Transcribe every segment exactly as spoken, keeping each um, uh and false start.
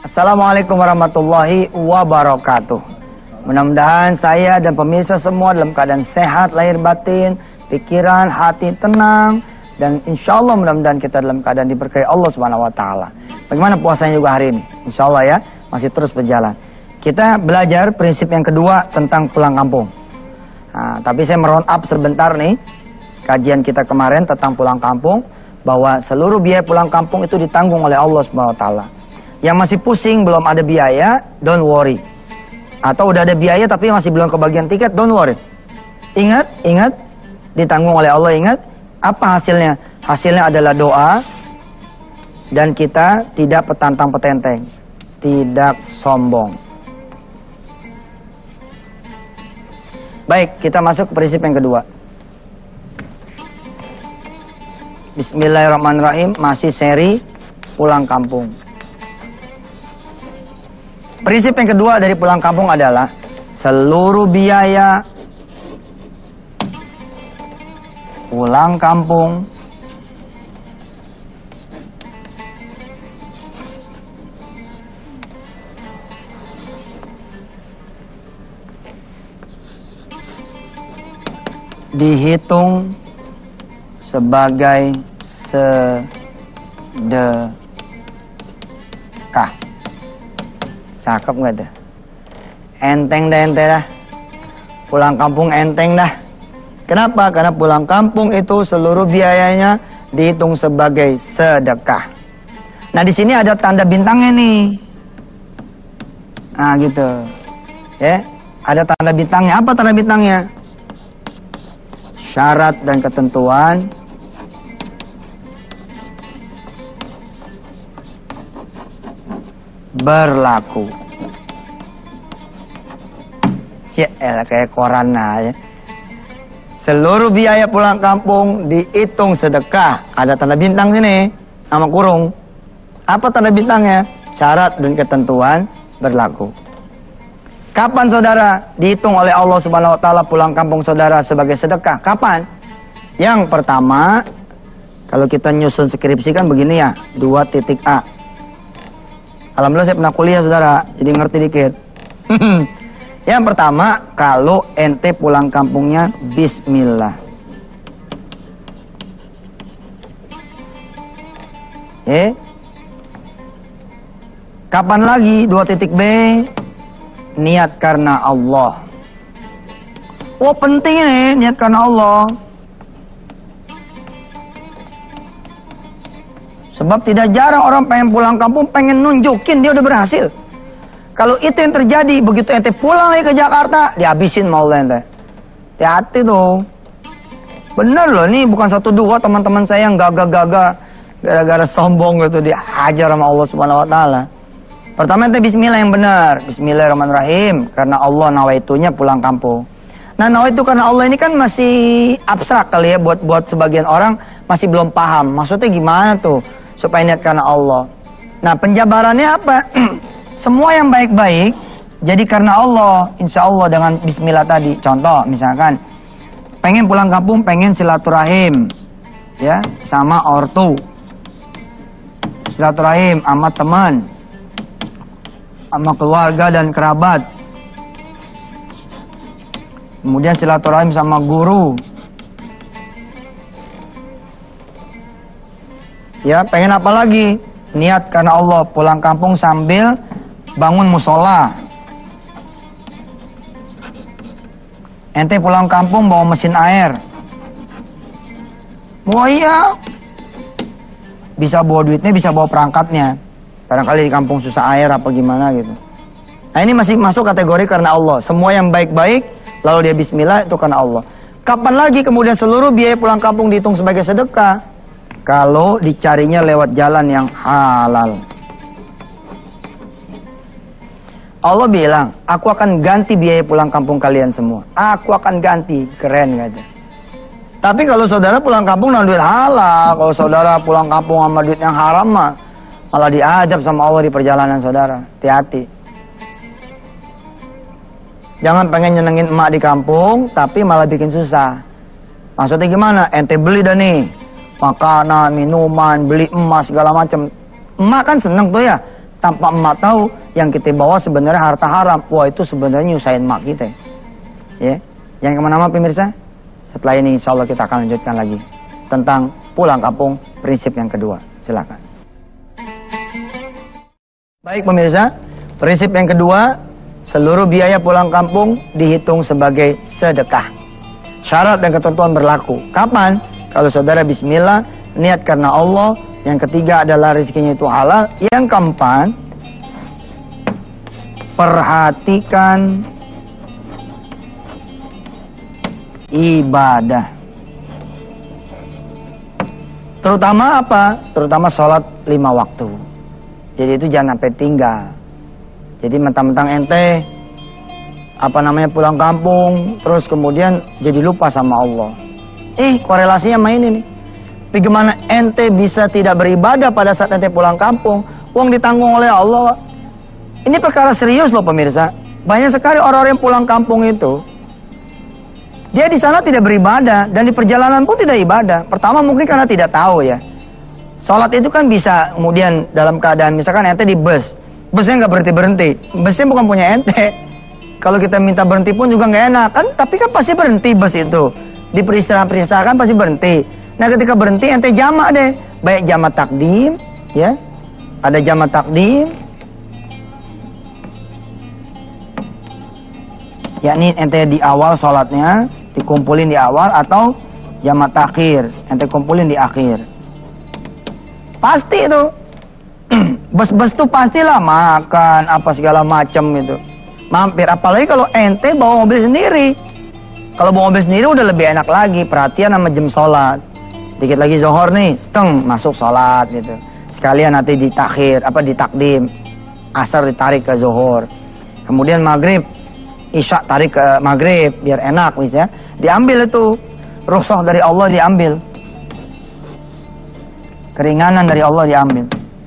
Assalamualaikum warahmatullahi wabarakatuh. Mudah-mudahan saya dan pemirsa semua dalam keadaan sehat lahir batin, pikiran, hati tenang, dan insya Allah mudah-mudahan kita dalam keadaan diberkahi Allah Subhanahu Wa Taala. Bagaimana puasanya juga hari ini? Insya Allah ya, masih terus berjalan. Kita belajar prinsip yang kedua tentang pulang kampung. Nah, tapi saya meround up sebentar nih kajian kita kemarin tentang pulang kampung, bahwa seluruh biaya pulang kampung itu ditanggung oleh Allah Subhanahu Wa Taala. Yang masih pusing belum ada biaya, don't worry. Atau udah ada biaya tapi masih belum kebagian tiket, don't worry. Ingat, ingat, ditanggung oleh Allah. Ingat, apa hasilnya? Hasilnya adalah doa, dan kita tidak petantang petenteng, tidak sombong. Baik, kita masuk ke prinsip yang kedua. Bismillahirrahmanirrahim, masih seri pulang kampung. Prinsip yang kedua dari pulang kampung adalah seluruh biaya pulang kampung dihitung sebagai sedekah. Cakep gak tuh? Enteng dah, ente dah. Pulang kampung enteng dah. Kenapa? Karena pulang kampung itu seluruh biayanya dihitung sebagai sedekah. Nah, di sini ada tanda bintangnya nih. Nah, gitu. Ya, ada tanda bintangnya. Apa tanda bintangnya? Syarat dan ketentuan berlaku. Ya elah, kayak koran aja. Seluruh biaya pulang kampung dihitung sedekah. Ada tanda bintang sini sama kurung. Apa tanda bintangnya? Syarat dan ketentuan berlaku. Kapan saudara dihitung oleh Allah Subhanahu Wa Taala pulang kampung saudara sebagai sedekah? Kapan? Yang pertama, kalau kita nyusun skripsi kan begini ya, dua titik A. Alhamdulillah saya pernah kuliah saudara, jadi ngerti dikit. Yang pertama, kalau ente pulang kampungnya bismillah. Eh? Kapan lagi? Dua titik B. Niat karena Allah. Oh, penting ini, niat karena Allah. Sebab tidak jarang orang pengen pulang kampung, pengen nunjukin dia udah berhasil. Kalau itu yang terjadi, begitu ente pulang lagi ke Jakarta, dihabisin mau ente. Hati-hati tuh. Bener loh, ini bukan satu dua teman-teman saya yang gagah-gagah gara-gara sombong gitu dihajar sama Allah Subhanahu Wa Taala. Pertama ente bismillah yang benar. Bismillahirrahmanirrahim. Karena Allah nawaitunya pulang kampung. Nah, nawaitu karena Allah ini kan masih abstrak kali ya buat buat sebagian orang, masih belum paham. Maksudnya gimana tuh supaya niat karena Allah? Nah, penjabarannya apa? Semua yang baik-baik jadi karena Allah, insya Allah dengan bismillah tadi. Contoh misalkan pengen pulang kampung, pengen silaturahim ya sama ortu, silaturahim sama teman, sama keluarga dan kerabat, kemudian silaturahim sama guru ya. Pengen apa lagi? Niat karena Allah pulang kampung sambil bangun musola. Ente pulang kampung bawa mesin air. Oh iya, bisa bawa duitnya, bisa bawa perangkatnya. Barangkali di kampung susah air apa gimana gitu. Nah, ini masih masuk kategori karena Allah. Semua yang baik-baik lalu dia bismillah itu karena Allah. Kapan lagi kemudian seluruh biaya pulang kampung dihitung sebagai sedekah? Kalau dicarinya lewat jalan yang halal. Allah bilang, aku akan ganti biaya pulang kampung kalian semua. Aku akan ganti. Keren kata. Tapi kalau saudara pulang kampung dengan duit halal, kalau saudara pulang kampung sama duit yang haram mah, malah diadab sama Allah di perjalanan saudara. Hati-hati. Jangan pengen nyenengin emak di kampung, tapi malah bikin susah. Maksudnya gimana? Ente beli dah nih makanan, minuman, beli emas segala macam. Emak kan seneng tuh ya. tanpa emak tahu yang kita bawa sebenarnya harta haram. Wah, itu sebenarnya nyusahin emak kita. Ya, jangan kemana-mana pemirsa. Setelah ini insya Allah kita akan lanjutkan lagi tentang pulang kampung prinsip yang kedua. Silakan. Baik pemirsa, prinsip yang kedua, seluruh biaya pulang kampung dihitung sebagai sedekah. Syarat dan ketentuan berlaku. Kapan? Kalau saudara bismillah, niat karena Allah. Yang ketiga adalah rezekinya itu halal. Yang keempat, perhatikan ibadah. Terutama apa? Terutama sholat lima waktu. Jadi itu jangan sampai tinggal. Jadi mentang-mentang ente apa namanya pulang kampung, terus kemudian jadi lupa sama Allah. Eh, korelasinya sama ini nih. Bagaimana ente bisa tidak beribadah pada saat ente pulang kampung? Uang ditanggung oleh Allah. Ini perkara serius loh pemirsa. Banyak sekali orang-orang yang pulang kampung itu, dia di sana tidak beribadah dan di perjalanan pun tidak ibadah. Pertama mungkin karena tidak tahu ya. Sholat itu kan bisa kemudian dalam keadaan misalkan ente di bus, busnya nggak berhenti berhenti, busnya bukan punya ente. Kalau kita minta berhenti pun juga nggak enak kan, tapi kan pasti berhenti bus itu. Di peristirahat-peristirahat kan pasti berhenti. Nah ketika berhenti ente jamak deh, baik jamak takdim, ya, ada jamak takdim, yakni ente di awal sholatnya dikumpulin di awal, atau jamak takhir, ente kumpulin di akhir. Pasti itu, bus-bus tuh pastilah makan apa segala macam itu, mampir. Apalagi kalau ente bawa mobil sendiri. Kalau bawa mobil sendiri udah lebih enak lagi, perhatian sama jam sholat. Dikit lagi zohor nih, seteng masuk sholat gitu. Sekalian nanti ditakhir, apa ditakdim, asar ditarik ke zohor. Kemudian maghrib, isya tarik ke maghrib, biar enak misalnya. Diambil itu, rukhsah dari Allah diambil. Keringanan dari Allah diambil.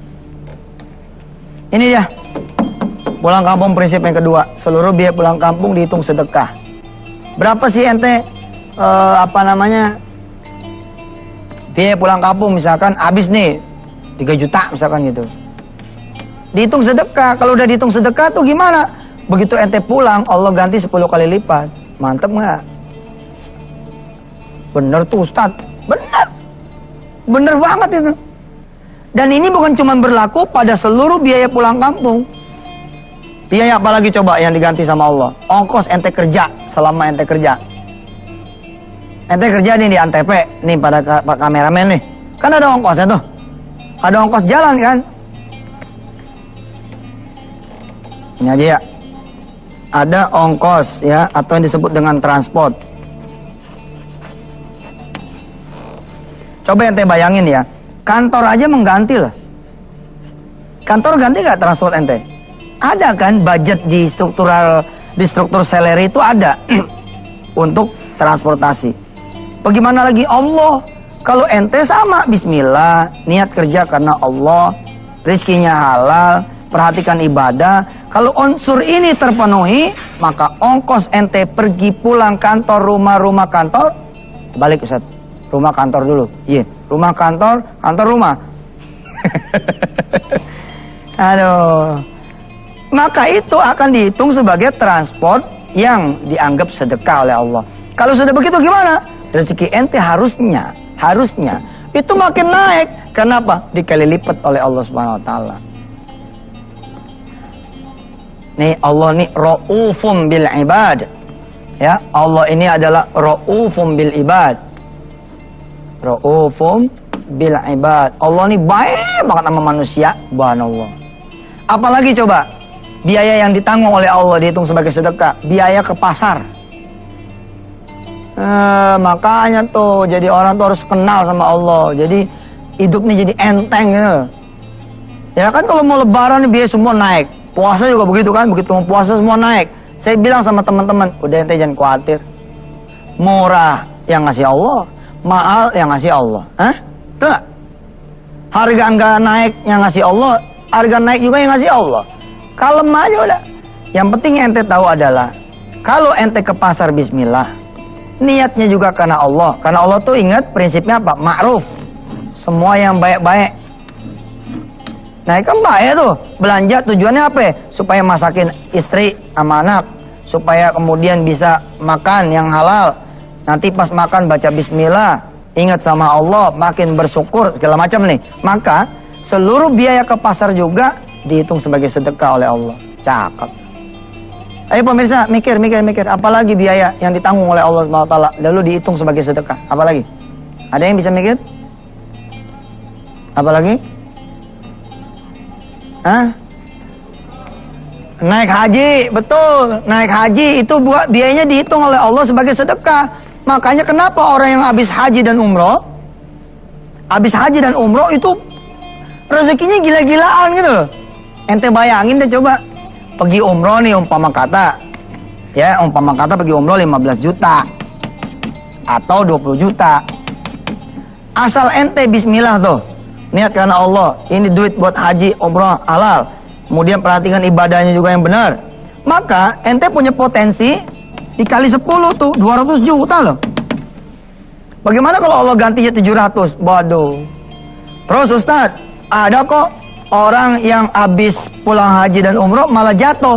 Ini ya, pulang kampung prinsip yang kedua. Seluruh biaya pulang kampung dihitung sedekah. Berapa sih ente, uh, apa namanya, biaya pulang kampung misalkan habis nih tiga juta misalkan gitu. Dihitung sedekah. Kalau udah dihitung sedekah tuh gimana? Begitu ente pulang Allah ganti sepuluh kali lipat. Mantep nggak? Bener tuh Ustaz. Bener. Bener banget itu. Dan ini bukan cuma berlaku pada seluruh biaya pulang kampung. Biaya apa lagi coba yang diganti sama Allah? Ongkos ente kerja selama ente kerja. Ente kerja nih di Antep, nih pada pak kameramen nih, kan ada ongkosnya tuh, ada ongkos jalan kan? Ini aja ya, ada ongkos ya, atau yang disebut dengan transport. Coba ente bayangin ya, kantor aja mengganti loh. Kantor ganti nggak transport ente? Ada kan budget di struktural, di struktur salary itu ada untuk transportasi. Bagaimana lagi Allah? Kalau ente sama bismillah, niat kerja karena Allah, rezekinya halal, perhatikan ibadah. Kalau unsur ini terpenuhi, maka ongkos ente pergi pulang kantor, rumah-rumah kantor, balik Ustaz. Rumah kantor dulu. Iya, yeah. Rumah kantor, kantor rumah. Aduh. Maka itu akan dihitung sebagai transport yang dianggap sedekah oleh Allah. Kalau sudah begitu gimana? Rezeki ente harusnya, harusnya itu makin naik. Kenapa? Dikali lipat oleh Allah Subhanahu Wa Taala. Nih Allah nih Raufum bil ibad. Ya, Allah ini adalah Raufum bil ibad. Raufum bil ibad. Allah ini baik banget sama manusia, subhanallah. Apalagi coba biaya yang ditanggung oleh Allah dihitung sebagai sedekah, biaya ke pasar. Eh, makanya tuh jadi orang tuh harus kenal sama Allah. Jadi hidupnya jadi enteng gitu. Ya kan kalau mau lebaran biaya semua naik. Puasa juga begitu kan, begitu mau puasa semua naik. Saya bilang sama teman-teman, udah ente jangan khawatir. Murah yang ngasih Allah, mahal yang ngasih Allah. Hah? Tuh gak? Harga enggak naik yang ngasih Allah, harga naik juga yang ngasih Allah. Kalem aja udah. Yang penting ente tahu adalah kalau ente ke pasar bismillah, niatnya juga karena Allah. Karena Allah tuh ingat prinsipnya apa? Ma'ruf. Semua yang baik-baik. Nah kan bahaya tuh. Belanja tujuannya apa ya? Supaya masakin istri sama anak, supaya kemudian bisa makan yang halal. Nanti pas makan baca bismillah, ingat sama Allah, makin bersyukur segala macam nih. Maka seluruh biaya ke pasar juga dihitung sebagai sedekah oleh Allah. Cakep. Ayo pemirsa, mikir, mikir, mikir. Apalagi biaya yang ditanggung oleh Allah subhanahu wa taala lalu dihitung sebagai sedekah. Apalagi? Ada yang bisa mikir? Apalagi? Hah? Naik haji, betul. Naik haji itu buat biayanya dihitung oleh Allah sebagai sedekah. Makanya kenapa orang yang habis haji dan umroh, habis haji dan umroh itu rezekinya gila-gilaan gitu loh. Ente bayangin deh coba, pergi umroh nih umpama kata, ya umpama kata pergi umroh lima belas juta atau dua puluh juta. Asal ente bismillah tuh, niat karena Allah, ini duit buat haji, umroh, halal. Kemudian perhatikan ibadahnya juga yang benar. Maka ente punya potensi dikali sepuluh tuh, dua ratus juta loh. Bagaimana kalau Allah gantinya tujuh ratus? Waduh. Terus Ustadz, ada kok orang yang habis pulang haji dan umroh malah jatuh.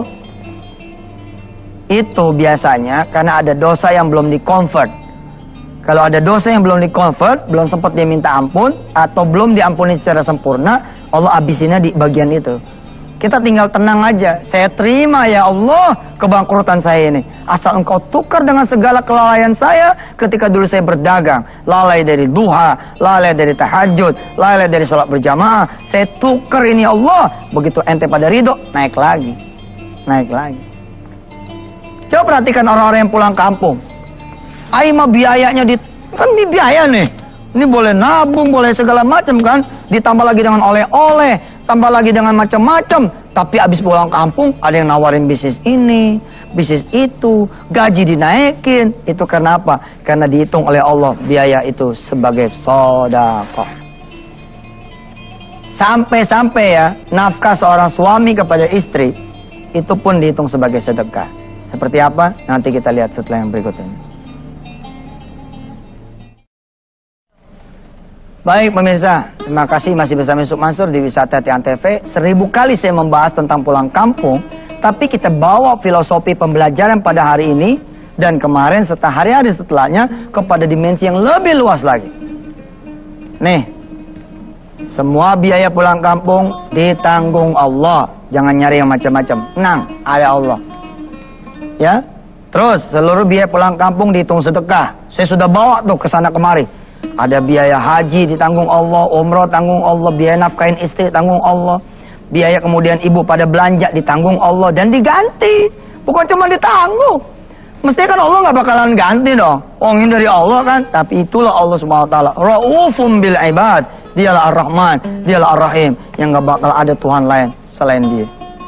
Itu biasanya karena ada dosa yang belum di-convert. Kalau ada dosa yang belum di-convert, belum sempat dia minta ampun, atau belum diampuni secara sempurna, Allah habisinnya di bagian itu. Kita tinggal tenang aja. Saya terima ya Allah kebangkrutan saya ini. Asal engkau tukar dengan segala kelalaian saya ketika dulu saya berdagang. Lalai dari duha, lalai dari tahajud, lalai dari sholat berjamaah. Saya tukar ini ya Allah. Begitu ente pada ridho, naik lagi. Naik lagi. Coba perhatikan orang-orang yang pulang kampung. Ayo mah biayanya di, kan ini biaya nih. Ini boleh nabung, boleh segala macam kan. Ditambah lagi dengan oleh-oleh, tambah lagi dengan macam-macam. Tapi abis pulang kampung ada yang nawarin bisnis ini, bisnis itu, gaji dinaikin. Itu karena apa? Karena dihitung oleh Allah biaya itu sebagai sedekah. Sampai-sampai ya nafkah seorang suami kepada istri itu pun dihitung sebagai sedekah. Seperti apa? Nanti kita lihat setelah yang berikut ini. Baik pemirsa, terima kasih masih bersama Yusuf Mansur di Wisata Tian T V. Seribu kali saya membahas tentang pulang kampung, tapi kita bawa filosofi pembelajaran pada hari ini dan kemarin serta hari-hari setelahnya kepada dimensi yang lebih luas lagi. Nih, semua biaya pulang kampung ditanggung Allah. Jangan nyari yang macam-macam. Tenang, ada Allah. Ya, terus seluruh biaya pulang kampung dihitung sedekah. Saya sudah bawa tuh ke sana kemari. Ada biaya haji ditanggung Allah, umroh tanggung Allah, biaya nafkahin istri tanggung Allah, biaya kemudian ibu pada belanja ditanggung Allah dan diganti. Bukan cuma ditanggung. Mestinya kan Allah nggak bakalan ganti dong. Oh ini dari Allah kan. Tapi itulah Allah subhanahu wa taala. Raufum bil ibad. Dialah Ar-Rahman, dialah Ar-Rahim. Yang nggak bakal ada Tuhan lain selain Dia.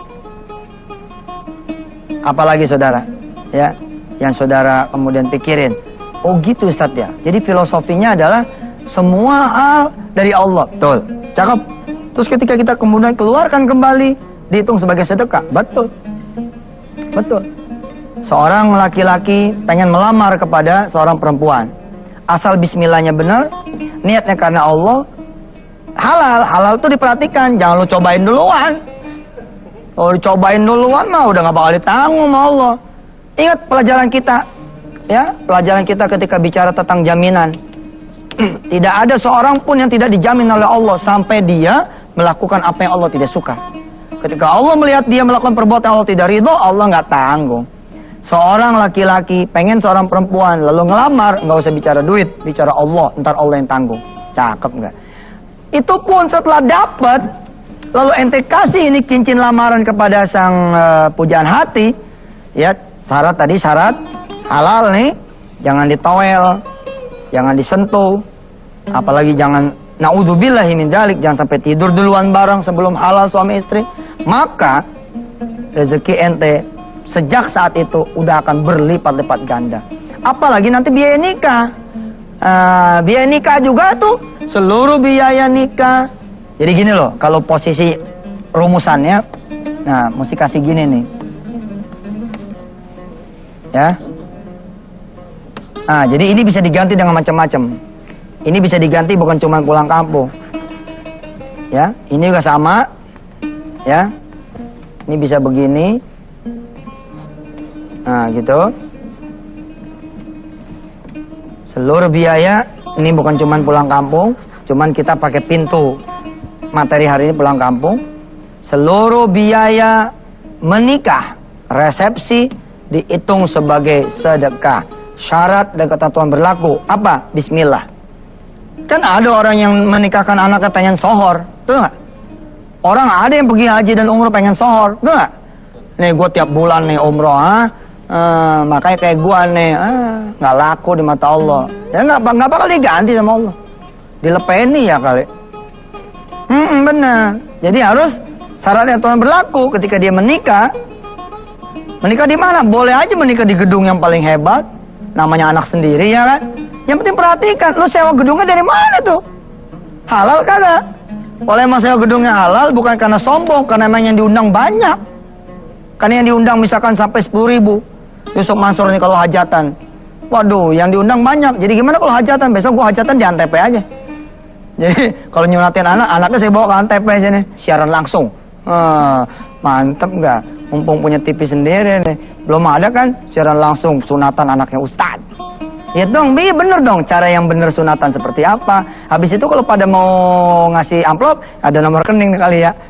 Apalagi saudara, ya, yang saudara kemudian pikirin. Oh gitu Ustaz ya. Jadi filosofinya adalah semua hal dari Allah. Betul. Cakep. Terus ketika kita kemudian keluarkan kembali dihitung sebagai sedekah. Betul. Betul. Seorang laki-laki pengen melamar kepada seorang perempuan. Asal bismillahnya benar, niatnya karena Allah, halal. Halal tuh diperhatikan, jangan lu cobain duluan. Kalau dicobain duluan mah udah gak bakal ditanggung sama Allah. Ingat pelajaran kita. Ya, pelajaran kita ketika bicara tentang jaminan. Tidak ada seorang pun yang tidak dijamin oleh Allah sampai dia melakukan apa yang Allah tidak suka. Ketika Allah melihat dia melakukan perbuatan yang Allah tidak ridho, Allah nggak tanggung. Seorang laki-laki pengen seorang perempuan lalu ngelamar, nggak usah bicara duit, bicara Allah, ntar Allah yang tanggung. Cakep nggak? Itu pun setelah dapat, lalu ente kasih ini cincin lamaran kepada sang uh, pujaan hati, ya syarat tadi syarat halal nih, jangan ditowel, jangan disentuh, apalagi jangan naudzubillahi min dzalik, jangan sampai tidur duluan bareng sebelum halal suami istri. Maka rezeki ente sejak saat itu udah akan berlipat-lipat ganda. Apalagi nanti biaya nikah, uh, biaya nikah juga tuh, seluruh biaya nikah. Jadi gini loh, kalau posisi rumusannya, nah mesti kasih gini nih, ya. Nah, jadi ini bisa diganti dengan macam-macam. Ini bisa diganti bukan cuma pulang kampung. Ya, ini juga sama. Ya, ini bisa begini. Nah, gitu. Seluruh biaya, ini bukan cuman pulang kampung, cuman kita pakai pintu materi hari ini pulang kampung. Seluruh biaya menikah, resepsi dihitung sebagai sedekah. Syarat dan ketentuan berlaku apa? Bismillah. Kan ada orang yang menikahkan anaknya pengen sohor, tuh nggak? Orang ada yang pergi haji dan umroh pengen sohor, tuh nggak? Nih gue tiap bulan nih umroh, ah, uh, makanya kayak gue nih, ah, nggak laku di mata Allah. Ya nggak, nggak bakal diganti sama Allah. Dilepeni ya kali. Hmm, benar. Jadi harus syarat dan ketentuan berlaku ketika dia menikah. Menikah di mana? Boleh aja menikah di gedung yang paling hebat, namanya anak sendiri ya kan. Yang penting perhatikan, lu sewa gedungnya dari mana tuh? Halal kagak? Boleh emang sewa gedungnya halal bukan karena sombong, karena emang yang diundang banyak. Karena yang diundang misalkan sampai sepuluh ribu. Yusuf Mansur nih kalau hajatan. Waduh, yang diundang banyak. Jadi gimana kalau hajatan? Besok gua hajatan di Antep aja. Jadi kalau nyunatin anak, anaknya saya bawa ke Antep aja nih. Siaran langsung. Ah, mantep nggak? Mumpung punya T V sendiri nih. Belum ada kan siaran langsung sunatan anaknya Ustadz. Ya dong, iya bener dong. Cara yang bener sunatan seperti apa. Habis itu kalau pada mau ngasih amplop, ada nomor rekening kali ya.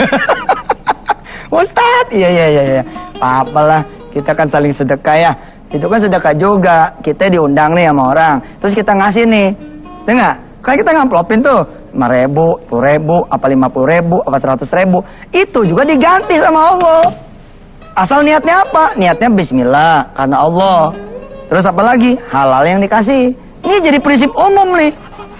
Ustadz, iya iya iya. iya. Apa lah, kita kan saling sedekah ya. Itu kan sedekah juga. Kita diundang nih sama orang. Terus kita ngasih nih. Dengar? Kan kita ngamplopin tuh. lima ribu, sepuluh ribu, apa lima puluh ribu, apa seratus ribu. Itu juga diganti sama Allah. Asal niatnya apa? Niatnya bismillah, karena Allah. Terus apa lagi? Halal yang dikasih. Ini jadi prinsip umum nih.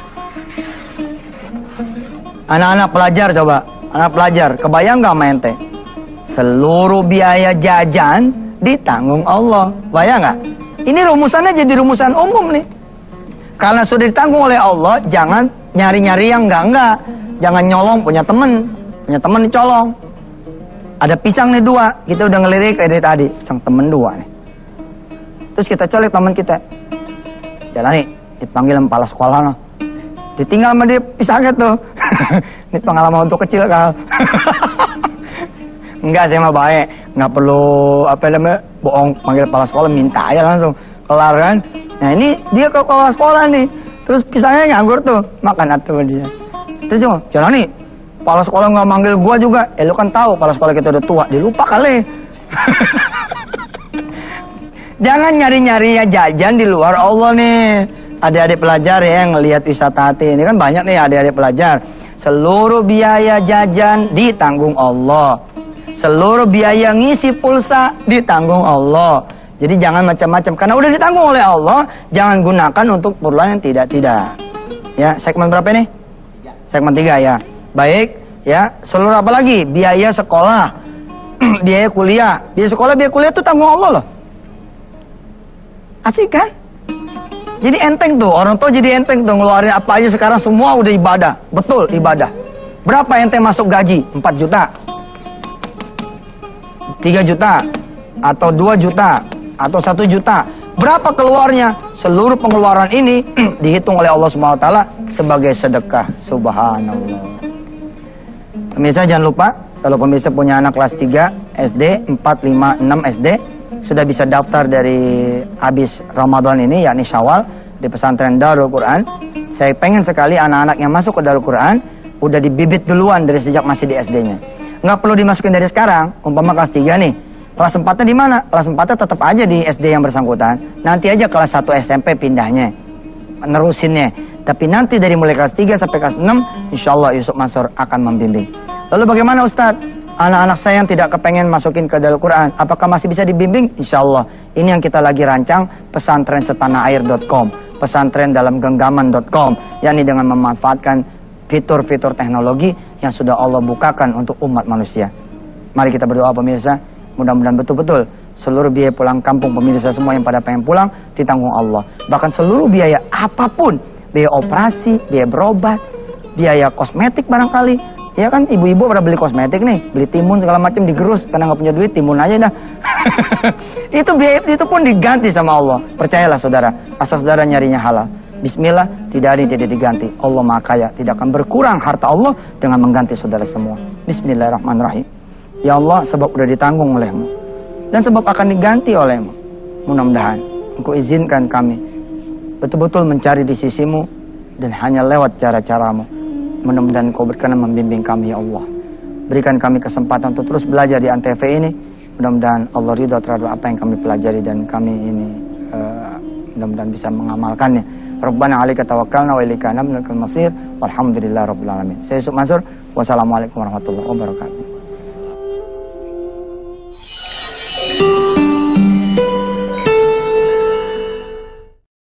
Anak-anak pelajar coba. Anak pelajar, kebayang gak main teh? Seluruh biaya jajan ditanggung Allah. Bayang gak? Ini rumusannya jadi rumusan umum nih. Karena sudah ditanggung oleh Allah, jangan nyari-nyari yang enggak-enggak. Jangan nyolong punya temen. Punya temen dicolong. Ada pisang nih dua, kita udah ngelirik kayak dari tadi. Pisang temen dua nih. Terus kita colek teman kita. Jalan nih, dipanggil sama kepala sekolah no. Ditinggal sama dia pisangnya tuh. Ini pengalaman untuk kecil kal. Enggak, saya mah baik. Nggak perlu apa namanya bohong, panggil kepala sekolah minta aja langsung. Kelar kan. Nah ini dia ke kepala sekolah nih. Terus pisangnya nganggur tuh, makan atuh dia. Terus dia jalan nih. Kepala sekolah nggak manggil gua juga. Eh lu kan tahu kepala sekolah kita udah tua, dilupa kali. Jangan nyari-nyari ya jajan di luar Allah nih. Adik-adik pelajar ya yang ngelihat wisata hati. Ini kan banyak nih adik-adik pelajar. Seluruh biaya jajan ditanggung Allah. Seluruh biaya ngisi pulsa ditanggung Allah. Jadi jangan macam-macam. Karena udah ditanggung oleh Allah, jangan gunakan untuk keperluan yang tidak-tidak. Ya, segmen berapa nih? Segmen tiga ya. Baik, ya. Seluruh apa lagi? Biaya sekolah, biaya kuliah. Biaya sekolah, biaya kuliah itu tanggung Allah loh. Asik kan? Jadi enteng tuh, orang tua jadi enteng tuh ngeluarin apa aja sekarang semua udah ibadah. Betul, ibadah. Berapa ente masuk gaji? empat juta. tiga juta atau dua juta atau satu juta. Berapa keluarnya? Seluruh pengeluaran ini dihitung oleh Allah Subhanahu wa taala sebagai sedekah. Subhanallah. Pemirsa jangan lupa, kalau pemirsa punya anak kelas tiga S D, empat, lima, enam S D, sudah bisa daftar dari habis Ramadan ini, yakni Syawal, di pesantren Darul Quran. Saya pengen sekali anak-anak yang masuk ke Darul Quran udah dibibit duluan dari sejak masih di S D-nya. Nggak perlu dimasukin dari sekarang, umpama kelas tiga nih. Kelas empatnya di mana? Kelas empatnya tetap aja di S D yang bersangkutan. Nanti aja kelas satu S M P pindahnya, nerusinnya. Tapi nanti dari mulai kelas tiga sampai kelas enam, insya Allah Yusuf Mansur akan membimbing. Lalu bagaimana Ustadz? Anak-anak saya yang tidak kepengen masukin ke Darul Quran, apakah masih bisa dibimbing? Insya Allah. Ini yang kita lagi rancang, pesantren setanah air dot com, pesantren dalam genggaman dot com, yakni dengan memanfaatkan fitur-fitur teknologi yang sudah Allah bukakan untuk umat manusia. Mari kita berdoa pemirsa, mudah-mudahan betul-betul seluruh biaya pulang kampung pemirsa semua yang pada pengen pulang ditanggung Allah. Bahkan seluruh biaya apapun, biaya operasi, biaya berobat, biaya kosmetik barangkali. Ya kan ibu-ibu pada beli kosmetik nih, beli timun segala macam digerus karena nggak punya duit, timun aja dah. Itu biaya itu pun diganti sama Allah. Percayalah saudara, asal saudara nyarinya halal. Bismillah, tidak ada yang tidak diganti. Allah Maha Kaya, tidak akan berkurang harta Allah dengan mengganti saudara semua. Bismillahirrahmanirrahim. Ya Allah, sebab sudah ditanggung olehmu dan sebab akan diganti olehmu. Mudah-mudahan Engkau izinkan kami betul-betul mencari di sisimu dan hanya lewat cara-caramu. Mudah-mudahan Engkau berkenan membimbing kami ya Allah. Berikan kami kesempatan untuk terus belajar di Antv ini. Mudah-mudahan Allah ridha terhadap apa yang kami pelajari dan kami ini uh, mudah-mudahan bisa mengamalkannya. Rabbana 'alaika tawakkalna wa ilaika anabnal masir. Walhamdulillah rabbil alamin. Saya Yusuf Mansur. Wassalamualaikum warahmatullahi wabarakatuh.